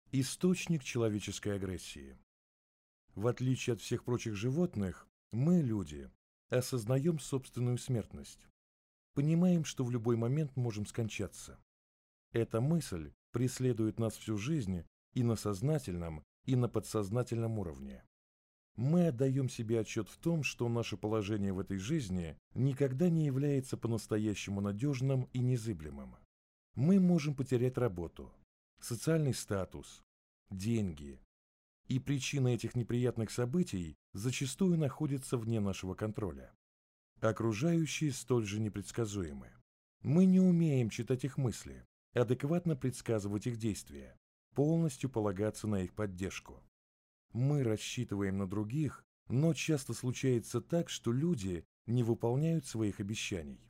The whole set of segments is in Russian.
Источник человеческой агрессии. В отличие от всех прочих животных, мы, люди, осознаем собственную смертность. Понимаем, что в любой момент можем скончаться. Эта мысль преследует нас всю жизнь и на сознательном, и на подсознательном уровне. Мы отдаем себе отчет в том, что наше положение в этой жизни никогда не является по-настоящему надежным и незыблемым. Мы можем потерять работу, социальный статус, деньги. И причина этих неприятных событий зачастую находится вне нашего контроля. Окружающие столь же непредсказуемы. Мы не умеем читать их мысли, адекватно предсказывать их действия, полностью полагаться на их поддержку. Мы рассчитываем на других, но часто случается так, что люди не выполняют своих обещаний.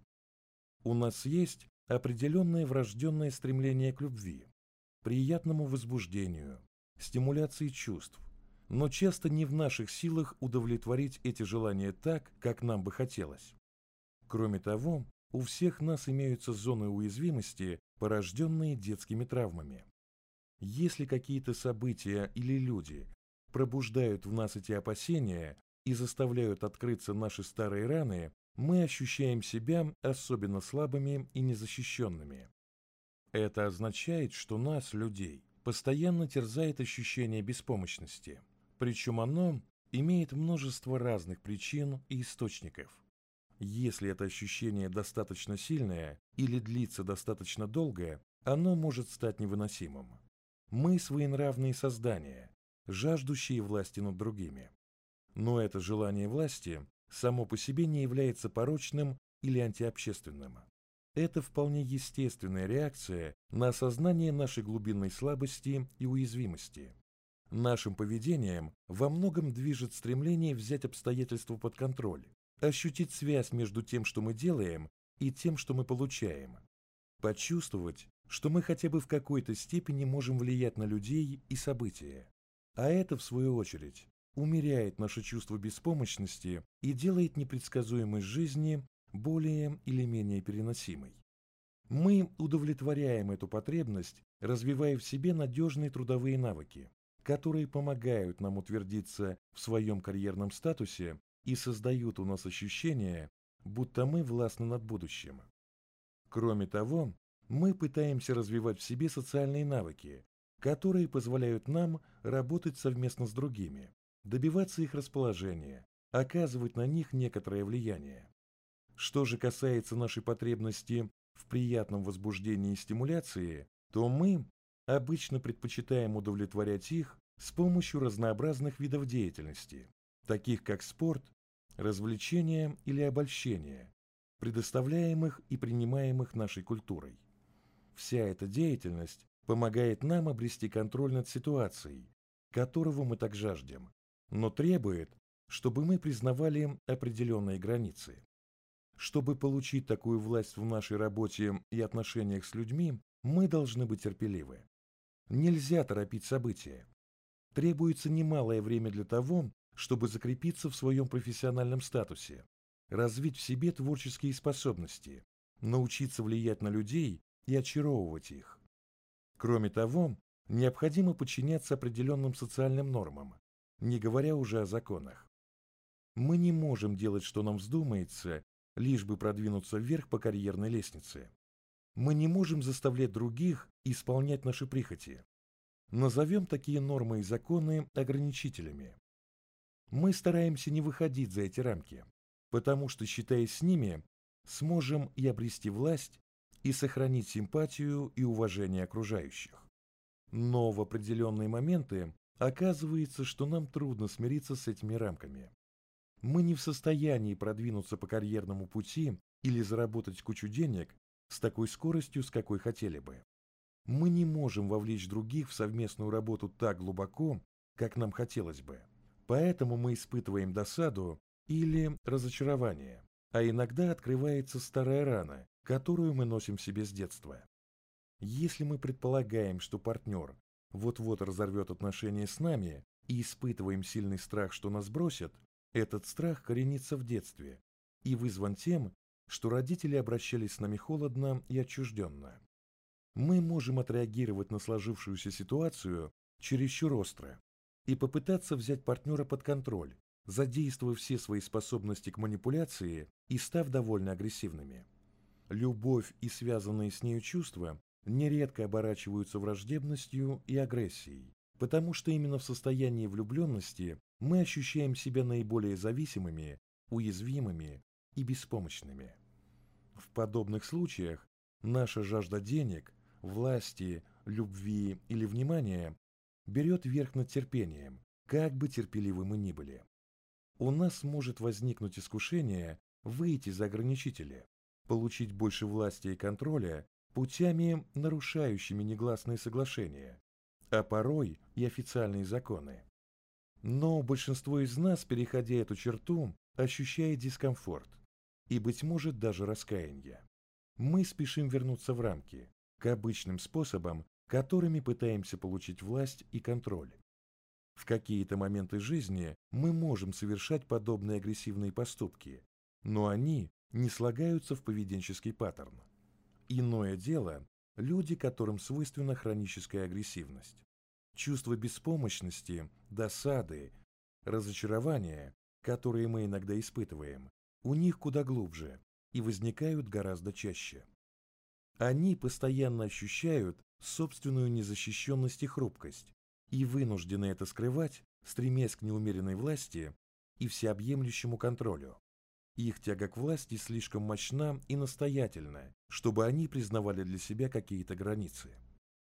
У нас есть определенное врожденное стремление к любви, приятному возбуждению, стимуляции чувств, но часто не в наших силах удовлетворить эти желания так, как нам бы хотелось. Кроме того, у всех нас имеются зоны уязвимости, порожденные детскими травмами. Если какие-то события или люди пробуждают в нас эти опасения и заставляют открыться наши старые раны, мы ощущаем себя особенно слабыми и незащищенными. Это означает, что нас, людей, постоянно терзает ощущение беспомощности, причем оно имеет множество разных причин и источников. Если это ощущение достаточно сильное или длится достаточно долго, оно может стать невыносимым. Мы своенравные создания, жаждущие власти над другими. Но это желание власти само по себе не является порочным или антиобщественным. Это вполне естественная реакция на осознание нашей глубинной слабости и уязвимости. Нашим поведением во многом движет стремление взять обстоятельства под контроль, ощутить связь между тем, что мы делаем, и тем, что мы получаем. Почувствовать, что мы хотя бы в какой-то степени можем влиять на людей и события. А это, в свою очередь, умеряет наше чувство беспомощности и делает непредсказуемость жизни более или менее переносимой. Мы удовлетворяем эту потребность, развивая в себе надежные трудовые навыки, которые помогают нам утвердиться в своем карьерном статусе и создают у нас ощущение, будто мы властны над будущим. Кроме того, мы пытаемся развивать в себе социальные навыки, которые позволяют нам работать совместно с другими, добиваться их расположения, оказывать на них некоторое влияние. Что же касается нашей потребности в приятном возбуждении и стимуляции, то мы обычно предпочитаем удовлетворять их с помощью разнообразных видов деятельности, таких как спорт, развлечения или обольщение, предоставляемых и принимаемых нашей культурой. Вся эта деятельность помогает нам обрести контроль над ситуацией, которого мы так жаждем, но требует, чтобы мы признавали определенные границы. Чтобы получить такую власть в нашей работе и отношениях с людьми, мы должны быть терпеливы. Нельзя торопить события. Требуется немалое время для того, чтобы закрепиться в своем профессиональном статусе, развить в себе творческие способности, научиться влиять на людей и очаровывать их. Кроме того, необходимо подчиняться определенным социальным нормам, не говоря уже о законах. Мы не можем делать, что нам вздумается, лишь бы продвинуться вверх по карьерной лестнице. Мы не можем заставлять других исполнять наши прихоти. Назовем такие нормы и законы ограничителями. Мы стараемся не выходить за эти рамки, потому что, считаясь с ними, сможем и обрести власть, и сохранить симпатию и уважение окружающих. Но в определенные моменты оказывается, что нам трудно смириться с этими рамками. Мы не в состоянии продвинуться по карьерному пути или заработать кучу денег с такой скоростью, с какой хотели бы. Мы не можем вовлечь других в совместную работу так глубоко, как нам хотелось бы. Поэтому мы испытываем досаду или разочарование, а иногда открывается старая рана, которую мы носим в себе с детства. Если мы предполагаем, что партнер вот-вот разорвет отношения с нами и испытываем сильный страх, что нас бросят, этот страх коренится в детстве и вызван тем, что родители обращались с нами холодно и отчужденно. Мы можем отреагировать на сложившуюся ситуацию чересчур остро, и попытаться взять партнера под контроль, задействуя все свои способности к манипуляции и став довольно агрессивными. Любовь и связанные с нею чувства нередко оборачиваются враждебностью и агрессией, потому что именно в состоянии влюбленности мы ощущаем себя наиболее зависимыми, уязвимыми и беспомощными. В подобных случаях наша жажда денег, власти, любви или внимания берет верх над терпением, как бы терпеливы мы ни были. У нас может возникнуть искушение выйти за ограничители, получить больше власти и контроля путями, нарушающими негласные соглашения, а порой и официальные законы. Но большинство из нас, переходя эту черту, ощущает дискомфорт и, быть может, даже раскаяние. Мы спешим вернуться в рамки, к обычным способам, которыми пытаемся получить власть и контроль. В какие-то моменты жизни мы можем совершать подобные агрессивные поступки, но они не слагаются в поведенческий паттерн. Иное дело – люди, которым свойственна хроническая агрессивность. Чувство беспомощности, досады, разочарования, которые мы иногда испытываем, у них куда глубже и возникают гораздо чаще. Они постоянно ощущают собственную незащищенность и хрупкость и вынуждены это скрывать, стремясь к неумеренной власти и всеобъемлющему контролю. Их тяга к власти слишком мощна и настоятельна, чтобы они признавали для себя какие-то границы.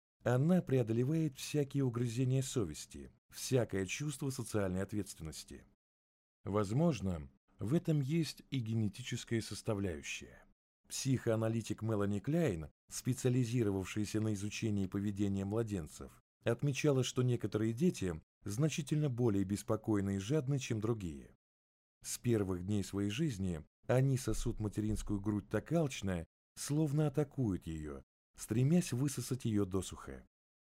Она преодолевает всякие угрызения совести, всякое чувство социальной ответственности. Возможно, в этом есть и генетическая составляющая. Психоаналитик Мелани Кляйн, специализировавшаяся на изучении поведения младенцев, отмечала, что некоторые дети значительно более беспокойны и жадны, чем другие. С первых дней своей жизни они сосут материнскую грудь так алчно, словно атакуют ее, стремясь высосать ее досуха.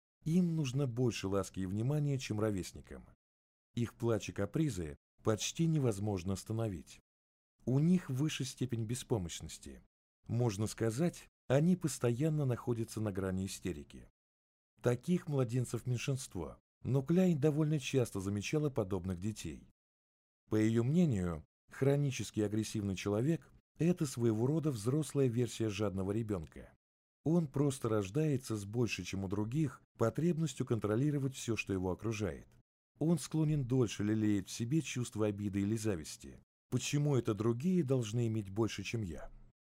Им нужно больше ласки и внимания, чем ровесникам. Их плач и капризы почти невозможно остановить. У них выше степень беспомощности. Можно сказать, они постоянно находятся на грани истерики. Таких младенцев меньшинство, но Кляйн довольно часто замечала подобных детей. По ее мнению, хронически агрессивный человек – это своего рода взрослая версия жадного ребенка. Он просто рождается с большей, чем у других, потребностью контролировать все, что его окружает. Он склонен дольше лелеять в себе чувство обиды или зависти. Почему это другие должны иметь больше, чем я?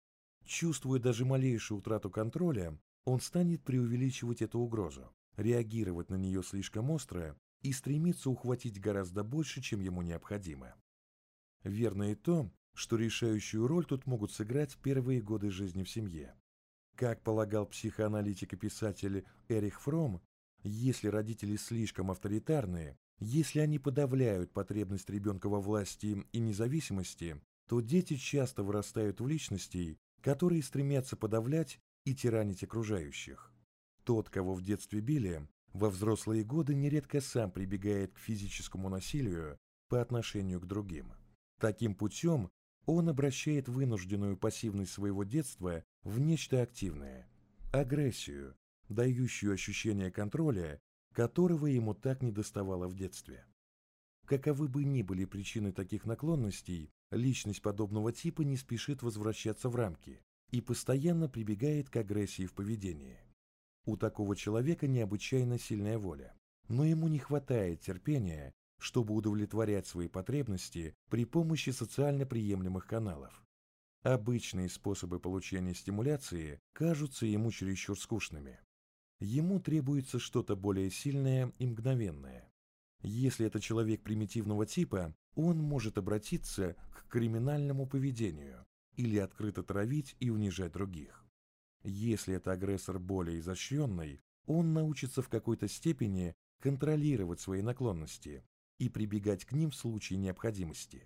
Чувствуя даже малейшую утрату контроля, он станет преувеличивать эту угрозу, реагировать на нее слишком остро и стремиться ухватить гораздо больше, чем ему необходимо. Верно и то, что решающую роль тут могут сыграть первые годы жизни в семье. Как полагал психоаналитик и писатель Эрих Фромм, если родители слишком авторитарные, если они подавляют потребность ребенка во власти и независимости, то дети часто вырастают в личностей, которые стремятся подавлять и тиранить окружающих. Тот, кого в детстве били, во взрослые годы нередко сам прибегает к физическому насилию по отношению к другим. Таким путем он обращает вынужденную пассивность своего детства в нечто активное – агрессию, дающую ощущение контроля, которого ему так недоставало в детстве. Каковы бы ни были причины таких наклонностей, личность подобного типа не спешит возвращаться в рамки и постоянно прибегает к агрессии в поведении. У такого человека необычайно сильная воля, но ему не хватает терпения, чтобы удовлетворять свои потребности при помощи социально приемлемых каналов. Обычные способы получения стимуляции кажутся ему чересчур скучными. Ему требуется что-то более сильное и мгновенное. Если это человек примитивного типа, он может обратиться к криминальному поведению или открыто травить и унижать других. Если это агрессор более изощренный, он научится в какой-то степени контролировать свои наклонности и прибегать к ним в случае необходимости.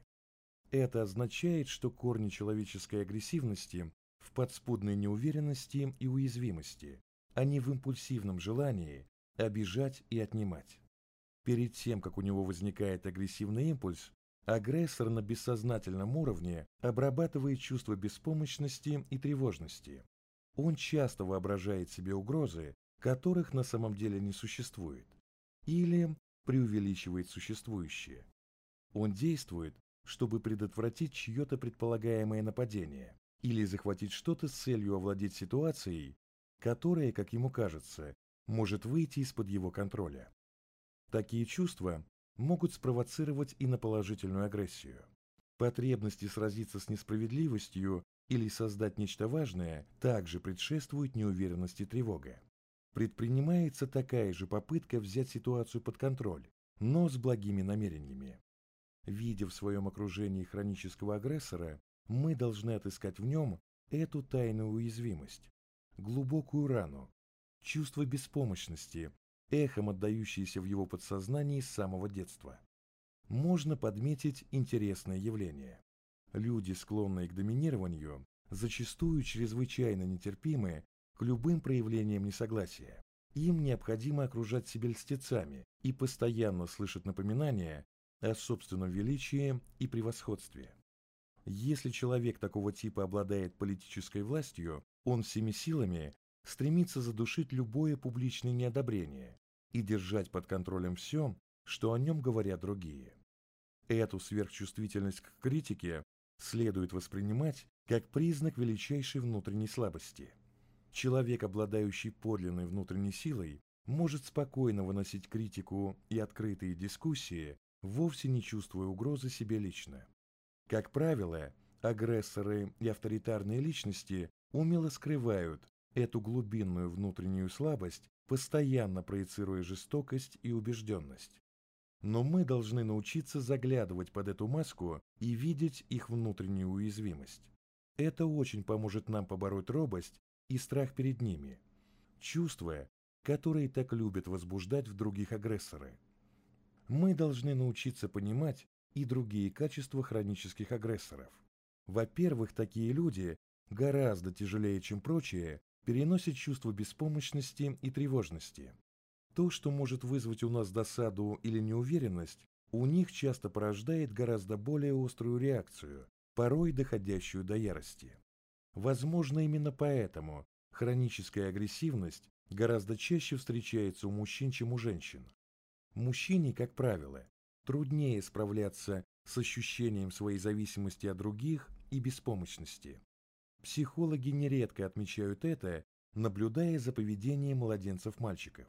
Это означает, что корни человеческой агрессивности в подспудной неуверенности и уязвимости, а не в импульсивном желании обижать и отнимать. Перед тем, как у него возникает агрессивный импульс, агрессор на бессознательном уровне обрабатывает чувство беспомощности и тревожности. Он часто воображает себе угрозы, которых на самом деле не существует. или преувеличивает существующее. Он действует, чтобы предотвратить чье-то предполагаемое нападение или захватить что-то с целью овладеть ситуацией, которая, как ему кажется, может выйти из-под его контроля. Такие чувства могут спровоцировать и на положительную агрессию. Потребности сразиться с несправедливостью или создать нечто важное также предшествует неуверенность и тревога. Предпринимается такая же попытка взять ситуацию под контроль, но с благими намерениями. Видя в своем окружении хронического агрессора, мы должны отыскать в нем эту тайную уязвимость, глубокую рану, чувство беспомощности, эхом отдающееся в его подсознании с самого детства. Можно подметить интересное явление. Люди, склонные к доминированию, зачастую чрезвычайно нетерпимы к любым проявлениям несогласия. Им необходимо окружать себя льстецами и постоянно слышать напоминания о собственном величии и превосходстве. Если человек такого типа обладает политической властью, он всеми силами стремится задушить любое публичное неодобрение и держать под контролем все, что о нем говорят другие. Эту сверхчувствительность к критике следует воспринимать как признак величайшей внутренней слабости. Человек, обладающий подлинной внутренней силой, может спокойно выносить критику и открытые дискуссии, вовсе не чувствуя угрозы себе лично. Как правило, агрессоры и авторитарные личности умело скрывают эту глубинную внутреннюю слабость, постоянно проецируя жестокость и убежденность. Но мы должны научиться заглядывать под эту маску и видеть их внутреннюю уязвимость. Это очень поможет нам побороть робость и страх перед ними, чувства, которые так любят возбуждать в других агрессоры. Мы должны научиться понимать и другие качества хронических агрессоров. Во-первых, такие люди гораздо тяжелее, чем прочие, переносят чувство беспомощности и тревожности. То, что может вызвать у нас досаду или неуверенность, у них часто порождает гораздо более острую реакцию, порой доходящую до ярости. Возможно, именно поэтому хроническая агрессивность гораздо чаще встречается у мужчин, чем у женщин. Мужчине, как правило, труднее справляться с ощущением своей зависимости от других и беспомощности. Психологи нередко отмечают это, наблюдая за поведением младенцев-мальчиков.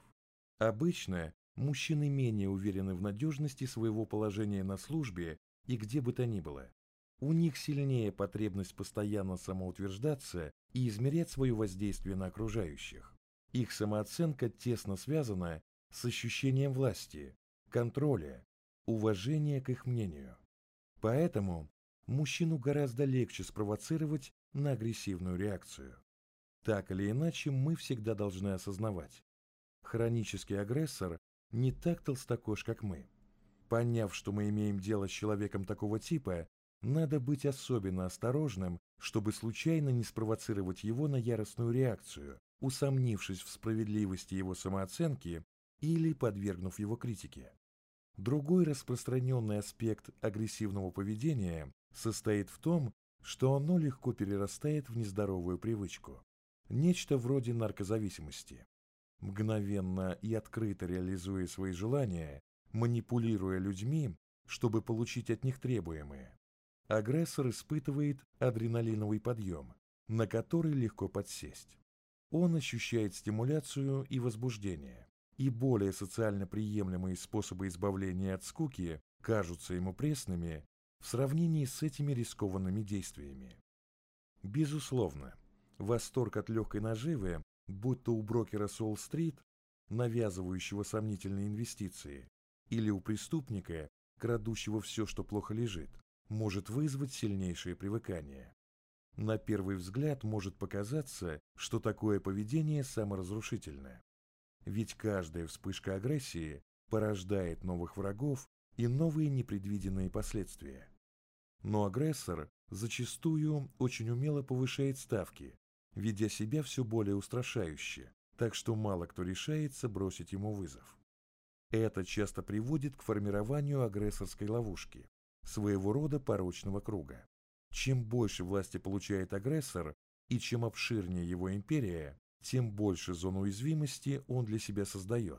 Обычно мужчины менее уверены в надежности своего положения на службе и где бы то ни было. У них сильнее потребность постоянно самоутверждаться и измерять свое воздействие на окружающих. Их самооценка тесно связана с ощущением власти, контроля, уважения к их мнению. Поэтому мужчину гораздо легче спровоцировать на агрессивную реакцию. Так или иначе, мы всегда должны осознавать: хронический агрессор не так толстокож, как мы. Поняв, что мы имеем дело с человеком такого типа, надо быть особенно осторожным, чтобы случайно не спровоцировать его на яростную реакцию, усомнившись в справедливости его самооценки или подвергнув его критике. Другой распространенный аспект агрессивного поведения состоит в том, что оно легко перерастает в нездоровую привычку. Нечто вроде наркозависимости. Мгновенно и открыто реализуя свои желания, манипулируя людьми, чтобы получить от них требуемое, агрессор испытывает адреналиновый подъем, на который легко подсесть. Он ощущает стимуляцию и возбуждение, и более социально приемлемые способы избавления от скуки кажутся ему пресными в сравнении с этими рискованными действиями. Безусловно, восторг от легкой наживы, будь то у брокера с Уолл-стрит, навязывающего сомнительные инвестиции, или у преступника, крадущего все, что плохо лежит, может вызвать сильнейшее привыкание. На первый взгляд может показаться, что такое поведение саморазрушительное. Ведь каждая вспышка агрессии порождает новых врагов и новые непредвиденные последствия. Но агрессор зачастую очень умело повышает ставки, ведя себя все более устрашающе, так что мало кто решается бросить ему вызов. Это часто приводит к формированию агрессорской ловушки, своего рода порочного круга. Чем больше власти получает агрессор и чем обширнее его империя, тем больше зон уязвимости он для себя создает,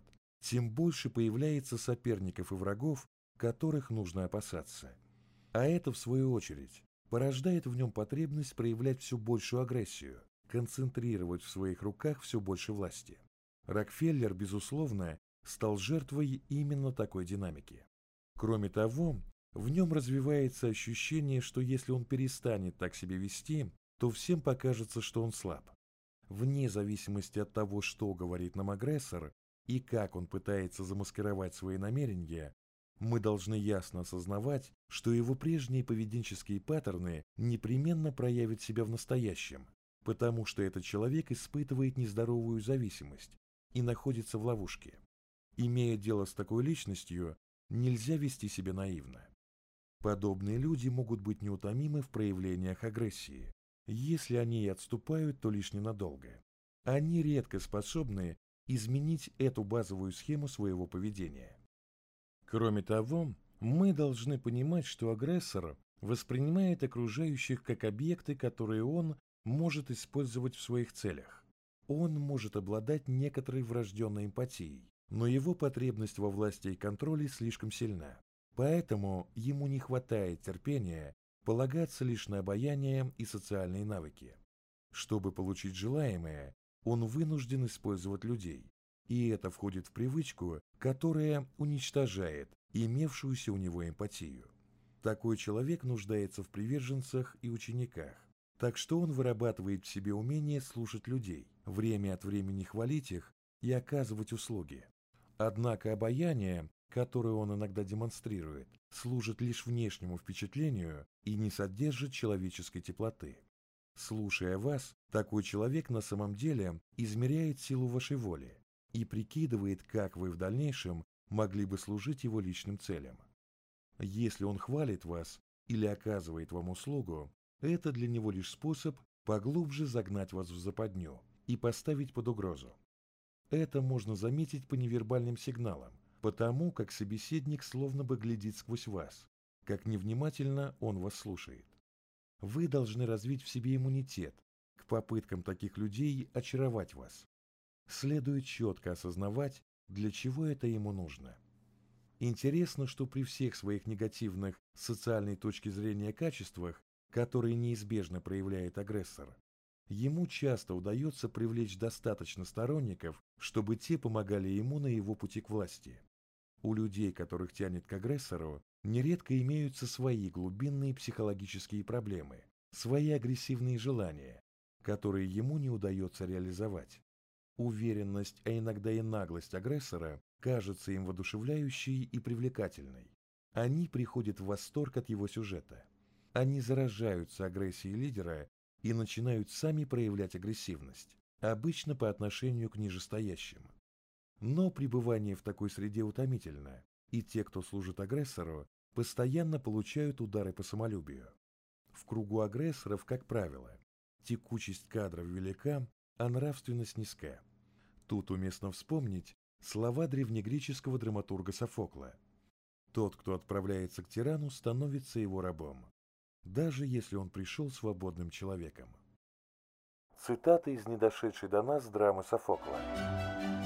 тем больше появляется соперников и врагов, которых нужно опасаться. А это, в свою очередь, порождает в нем потребность проявлять все большую агрессию, концентрировать в своих руках все больше власти. Рокфеллер, безусловно, стал жертвой именно такой динамики. Кроме того, в нем развивается ощущение, что если он перестанет так себя вести, то всем покажется, что он слаб. Вне зависимости от того, что говорит нам агрессор и как он пытается замаскировать свои намерения, мы должны ясно осознавать, что его прежние поведенческие паттерны непременно проявят себя в настоящем, потому что этот человек испытывает нездоровую зависимость и находится в ловушке. Имея дело с такой личностью, нельзя вести себя наивно. Подобные люди могут быть неутомимы в проявлениях агрессии. Если они и отступают, то лишь ненадолго. Они редко способны изменить эту базовую схему своего поведения. Кроме того, мы должны понимать, что агрессор воспринимает окружающих как объекты, которые он может использовать в своих целях. Он может обладать некоторой врожденной эмпатией, но его потребность во власти и контроле слишком сильна. Поэтому ему не хватает терпения полагаться лишь на обаяние и социальные навыки. Чтобы получить желаемое, он вынужден использовать людей, и это входит в привычку, которая уничтожает имевшуюся у него эмпатию. Такой человек нуждается в приверженцах и учениках, так что он вырабатывает в себе умение слушать людей, время от времени хвалить их и оказывать услуги. Однако обаяние, которое он иногда демонстрирует, служит лишь внешнему впечатлению и не содержит человеческой теплоты. Слушая вас, такой человек на самом деле измеряет силу вашей воли и прикидывает, как вы в дальнейшем могли бы служить его личным целям. Если он хвалит вас или оказывает вам услугу, это для него лишь способ поглубже загнать вас в западню и поставить под угрозу. Это можно заметить по невербальным сигналам, потому как собеседник словно бы глядит сквозь вас, как невнимательно он вас слушает. Вы должны развить в себе иммунитет к попыткам таких людей очаровать вас. Следует четко осознавать, для чего это ему нужно. Интересно, что при всех своих негативных с социальной точки зрения качествах, которые неизбежно проявляет агрессор, ему часто удается привлечь достаточно сторонников, чтобы те помогали ему на его пути к власти. У людей, которых тянет к агрессору, нередко имеются свои глубинные психологические проблемы, свои агрессивные желания, которые ему не удается реализовать. Уверенность, а иногда и наглость агрессора кажется им воодушевляющей и привлекательной. Они приходят в восторг от его сюжета. Они заражаются агрессией лидера и начинают сами проявлять агрессивность, обычно по отношению к нижестоящим. Но пребывание в такой среде утомительно, и те, кто служит агрессору, постоянно получают удары по самолюбию. В кругу агрессоров, как правило, текучесть кадров велика, а нравственность низка. Тут уместно вспомнить слова древнегреческого драматурга Софокла. Тот, кто отправляется к тирану, становится его рабом, даже если он пришел свободным человеком. Цитата из недошедшей до нас драмы Софокла.